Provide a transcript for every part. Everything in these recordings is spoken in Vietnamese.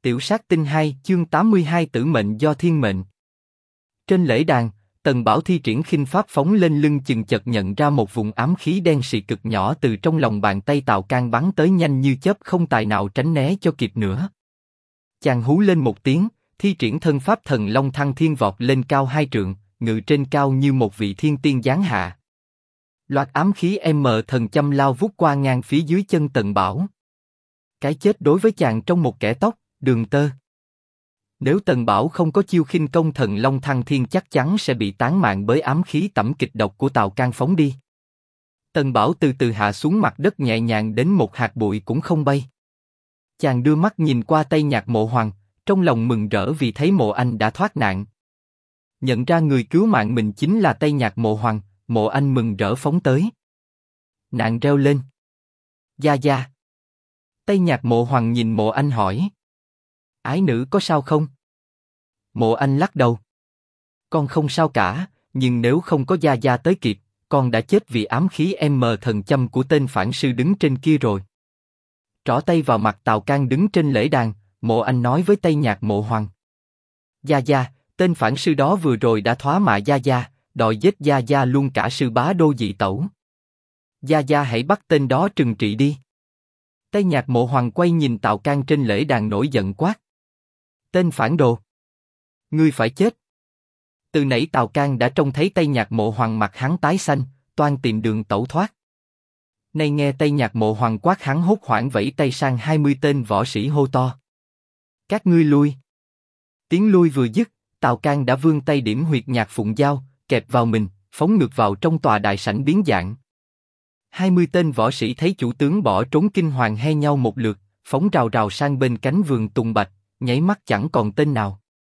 Tiểu sát tinh 2 chương 82 tử mệnh do thiên mệnh. Trên lễ đàn, Tần Bảo thi triển khinh pháp phóng lên lưng chừng chợt nhận ra một vùng ám khí đen sì cực nhỏ từ trong lòng bàn tay Tào Can bắn tới nhanh như chớp không tài nào tránh né cho kịp nữa. Chàng hú lên một tiếng, thi triển thân pháp thần long thăng thiên vọt lên cao 2 trượng, ngự trên cao như một vị thiên tiên giáng hạ. Loạt ám khí thần châm lao vút qua ngang phía dưới chân Tần Bảo. Cái chết đối với chàng trong một kẻ tóc, đường tơ. Nếu Tần Bảo không có chiêu khinh công thần long thăng thiên chắc chắn sẽ bị tán mạng bởi ám khí tẩm kịch độc của Tào Can phóng đi. Tần Bảo từ từ hạ xuống mặt đất nhẹ nhàng đến một hạt bụi cũng không bay. Chàng đưa mắt nhìn qua Tây Nhạc Mộ Hoàng, trong lòng mừng rỡ vì thấy Mộ Anh đã thoát nạn. Nhận ra người cứu mạng mình chính là Tây Nhạc Mộ Hoàng, Mộ Anh mừng rỡ phóng tới. Nạn reo lên. Gia gia. Tây Nhạc Mộ Hoàng nhìn Mộ Anh hỏi. Ái nữ có sao không? Mộ Anh lắc đầu. Con không sao cả, nhưng nếu không có gia gia tới kịp, con đã chết vì ám khí thần châm của tên phản sư đứng trên kia rồi. Trỏ tay vào mặt Tào Can đứng trên lễ đàn, Mộ Anh nói với Tây Nhạc Mộ Hoàng. Gia gia, tên phản sư đó vừa rồi đã thoá mạ gia gia, đòi giết gia gia luôn cả sư bá Đô Dị Tẩu. Gia gia hãy bắt tên đó trừng trị đi. Tây Nhạc Mộ Hoàng quay nhìn Tào Can trên lễ đàn nổi giận quát. Tên phản đồ! Ngươi phải chết! Từ nãy Tào Can đã trông thấy Tây Nhạc Mộ Hoàng mặt hắn tái xanh, toan tìm đường tẩu thoát. Nay nghe Tây Nhạc Mộ Hoàng quát hắn hốt hoảng vẫy tay sang 20 tên võ sĩ hô to. Các ngươi lui! Tiếng lui vừa dứt, Tào Can đã vươn tay điểm huyệt nhạc phụng giao, kẹp vào mình, phóng ngược vào trong tòa đại sảnh biến dạng. 20 tên võ sĩ thấy chủ tướng bỏ trốn kinh hoàng he nhau một lượt, phóng rào rào sang bên cánh vườn tùng bạch, nháy mắt chẳng còn tên nào.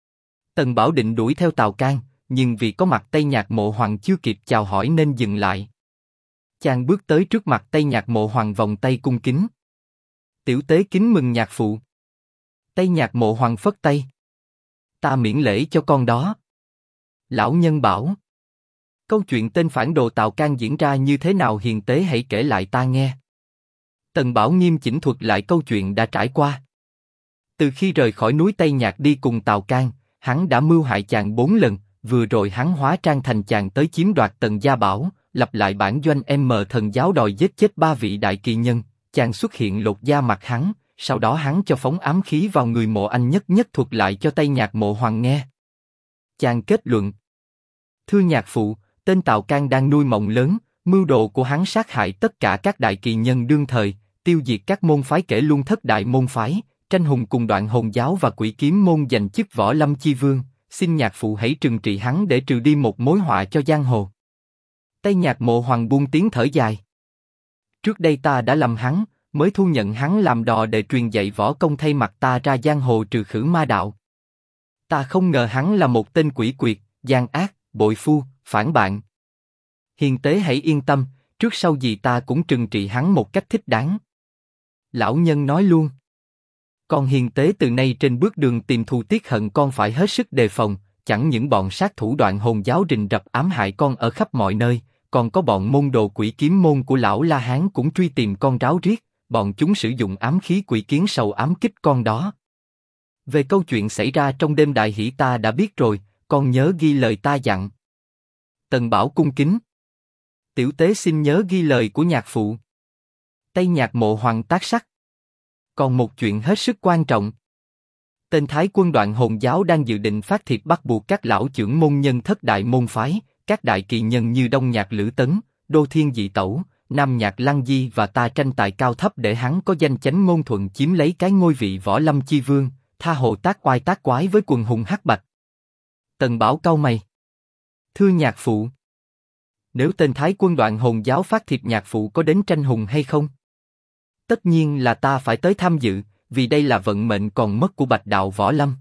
Tần Bảo định đuổi theo Tào Can, nhưng vì có mặt Tây Nhạc Mộ Hoàng chưa kịp chào hỏi nên dừng lại. Chàng bước tới trước mặt Tây Nhạc Mộ Hoàng vòng tay cung kính. Tiểu tế kính mừng nhạc phụ. Tây Nhạc Mộ Hoàng phất tay. Ta miễn lễ cho con đó. Lão nhân bảo. Câu chuyện tên phản đồ Tào Can diễn ra như thế nào hiền tế hãy kể lại ta nghe. Tần Bảo nghiêm chỉnh thuật lại câu chuyện đã trải qua. Từ khi rời khỏi núi Tây Nhạc đi cùng Tào Can, hắn đã mưu hại chàng 4 lần, vừa rồi hắn hóa trang thành chàng tới chiếm đoạt Tần Gia Bảo, lập lại bản doanh thần giáo đòi giết chết 3 vị đại kỳ nhân, chàng xuất hiện lột da mặt hắn, sau đó hắn cho phóng ám khí vào người Mộ Anh nhất nhất thuật lại cho Tây Nhạc Mộ Hoàng nghe. Chàng kết luận. Thưa nhạc phụ, tên Tào Can đang nuôi mộng lớn, mưu đồ của hắn sát hại tất cả các đại kỳ nhân đương thời, tiêu diệt các môn phái kể luôn thất đại môn phái, tranh hùng cùng Đoạn Hồn giáo và Quỷ Kiếm môn giành chức Võ Lâm chi vương, xin nhạc phụ hãy trừng trị hắn để trừ đi một mối họa cho giang hồ. Tây Nhạc Mộ Hoàng buông tiếng thở dài. Trước đây ta đã lầm hắn, mới thu nhận hắn làm đò để truyền dạy võ công thay mặt ta ra giang hồ trừ khử ma đạo. Ta không ngờ hắn là một tên quỷ quyệt, gian ác, bội phu, phản bạn. Hiền tế hãy yên tâm, trước sau gì ta cũng trừng trị hắn một cách thích đáng. Lão nhân nói luôn. Còn hiền tế từ nay trên bước đường tìm thù tiết hận con phải hết sức đề phòng, chẳng những bọn sát thủ Đoạn Hồn giáo rình rập ám hại con ở khắp mọi nơi, còn có bọn môn đồ Quỷ Kiếm môn của lão La Hán cũng truy tìm con ráo riết, bọn chúng sử dụng ám khí quỷ kiến sầu ám kích con đó. Về câu chuyện xảy ra trong đêm đại hỷ ta đã biết rồi, con nhớ ghi lời ta dặn. Tần Bảo cung kính. Tiểu tế xin nhớ ghi lời của nhạc phụ. Tây Nhạc Mộ Hoàng tác sắc. Còn một chuyện hết sức quan trọng. Tên Thái quân Đoạn Hồn giáo đang dự định phát thiệp bắt buộc các lão trưởng môn nhân thất đại môn phái, các đại kỳ nhân như Đông Nhạc Lữ Tấn, Đô Thiên Dị Tẩu, Nam Nhạc Lăng Di và ta tranh tài cao thấp để hắn có danh chánh ngôn thuận chiếm lấy cái ngôi vị Võ Lâm chi vương, tha hồ tác oai tác quái với quần hùng hắc bạch. Tần Bảo cau mày. Thưa nhạc phụ. Nếu tên Thái quân Đoạn Hồn giáo phát thiệp nhạc phụ có đến tranh hùng hay không? Tất nhiên là ta phải tới tham dự, vì đây là vận mệnh còn mất của Bạch Đạo Võ Lâm.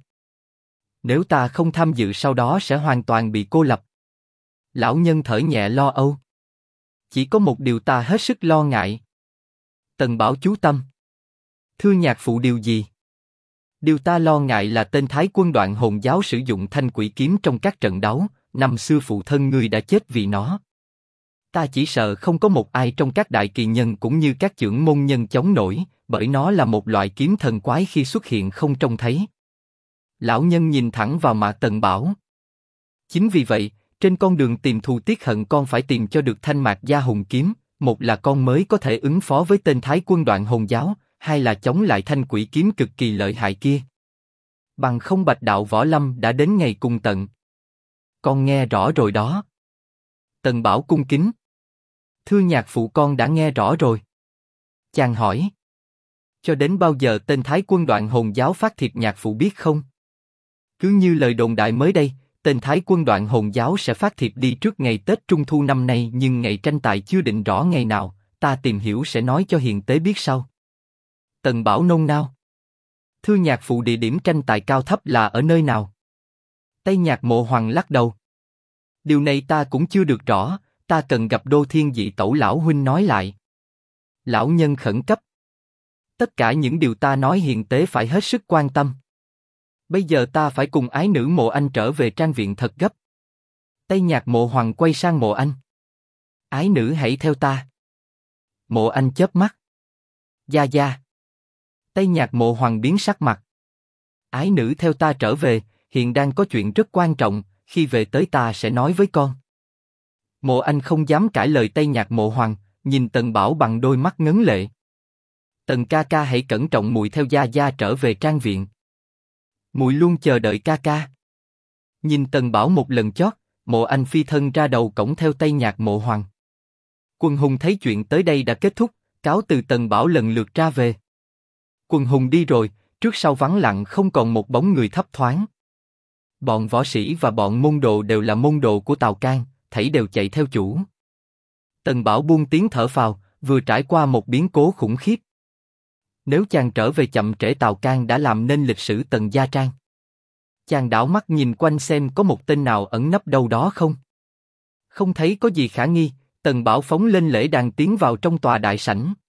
Nếu ta không tham dự sau đó sẽ hoàn toàn bị cô lập. Lão nhân thở nhẹ lo âu. Chỉ có một điều ta hết sức lo ngại. Tần Bảo chú tâm. Thưa nhạc phụ điều gì? Điều ta lo ngại là tên Thái quân Đoạn Hồn giáo sử dụng thanh quỷ kiếm trong các trận đấu, năm xưa phụ thân ngươi đã chết vì nó. Ta chỉ sợ không có một ai trong các đại kỳ nhân cũng như các trưởng môn nhân chống nổi, bởi nó là một loại kiếm thần quái khi xuất hiện không trông thấy. Lão nhân nhìn thẳng vào Mạc Tần bảo. Chính vì vậy, trên con đường tìm thù tiết hận con phải tìm cho được thanh Mạc Gia hùng kiếm, một là con mới có thể ứng phó với tên Thái Quân Đoạn Hồn Giáo, hai là chống lại thanh quỷ kiếm cực kỳ lợi hại kia. Bằng không Bạch Đạo Võ Lâm đã đến ngày cùng tận. Con nghe rõ rồi đó. Tần Bảo cung kính. Thưa nhạc phụ con đã nghe rõ rồi. Chàng hỏi. Cho đến bao giờ tên Thái Quân Đoạn Hồn Giáo phát thiệp nhạc phụ biết không? Cứ như lời đồn đại mới đây, tên Thái Quân Đoạn Hồn Giáo sẽ phát thiệp đi trước ngày Tết Trung Thu năm nay, nhưng ngày tranh tài chưa định rõ ngày nào, ta tìm hiểu sẽ nói cho hiền tế biết sau. Tần Bảo nôn nao. Thưa nhạc phụ, địa điểm tranh tài cao thấp là ở nơi nào? Tây Nhạc Mộ Hoàng lắc đầu. Điều này ta cũng chưa được rõ, ta cần gặp Đô Thiên Dị Tẩu lão huynh nói lại. Lão nhân khẩn cấp. Tất cả những điều ta nói hiền tế phải hết sức quan tâm. Bây giờ ta phải cùng ái nữ Mộ Anh trở về trang viện thật gấp. Tây Nhạc Mộ Hoàng quay sang Mộ Anh. Ái nữ hãy theo ta. Mộ Anh chớp mắt. Gia gia. Tây Nhạc Mộ Hoàng biến sắc mặt. Ái nữ theo ta trở về, hiện đang có chuyện rất quan trọng, khi về tới ta sẽ nói với con. Mộ Anh không dám cãi lời Tây Nhạc Mộ Hoàng, nhìn Tần Bảo bằng đôi mắt ngấn lệ. Tần ca ca hãy cẩn trọng, muội theo gia gia trở về trang viện. Muội luôn chờ đợi ca ca. Nhìn Tần Bảo một lần chót, Mộ Anh phi thân ra đầu cổng theo Tây Nhạc Mộ Hoàng. Quần hùng thấy chuyện tới đây đã kết thúc, cáo từ Tần Bảo lần lượt ra về. Quần hùng đi rồi, trước sau vắng lặng không còn một bóng người thấp thoáng. Bọn võ sĩ và bọn môn đồ đều là môn đồ của Tào Cang, thảy đều chạy theo chủ. Tần Bảo buông tiếng thở phào, vừa trải qua một biến cố khủng khiếp. Nếu chàng trở về chậm trễ, Tào Cang đã làm nên lịch sử Tần gia trang. Chàng đảo mắt nhìn quanh xem có một tên nào ẩn nấp đâu đó không. Không thấy có gì khả nghi, Tần Bảo phóng lên lễ đàn tiến vào trong tòa đại sảnh.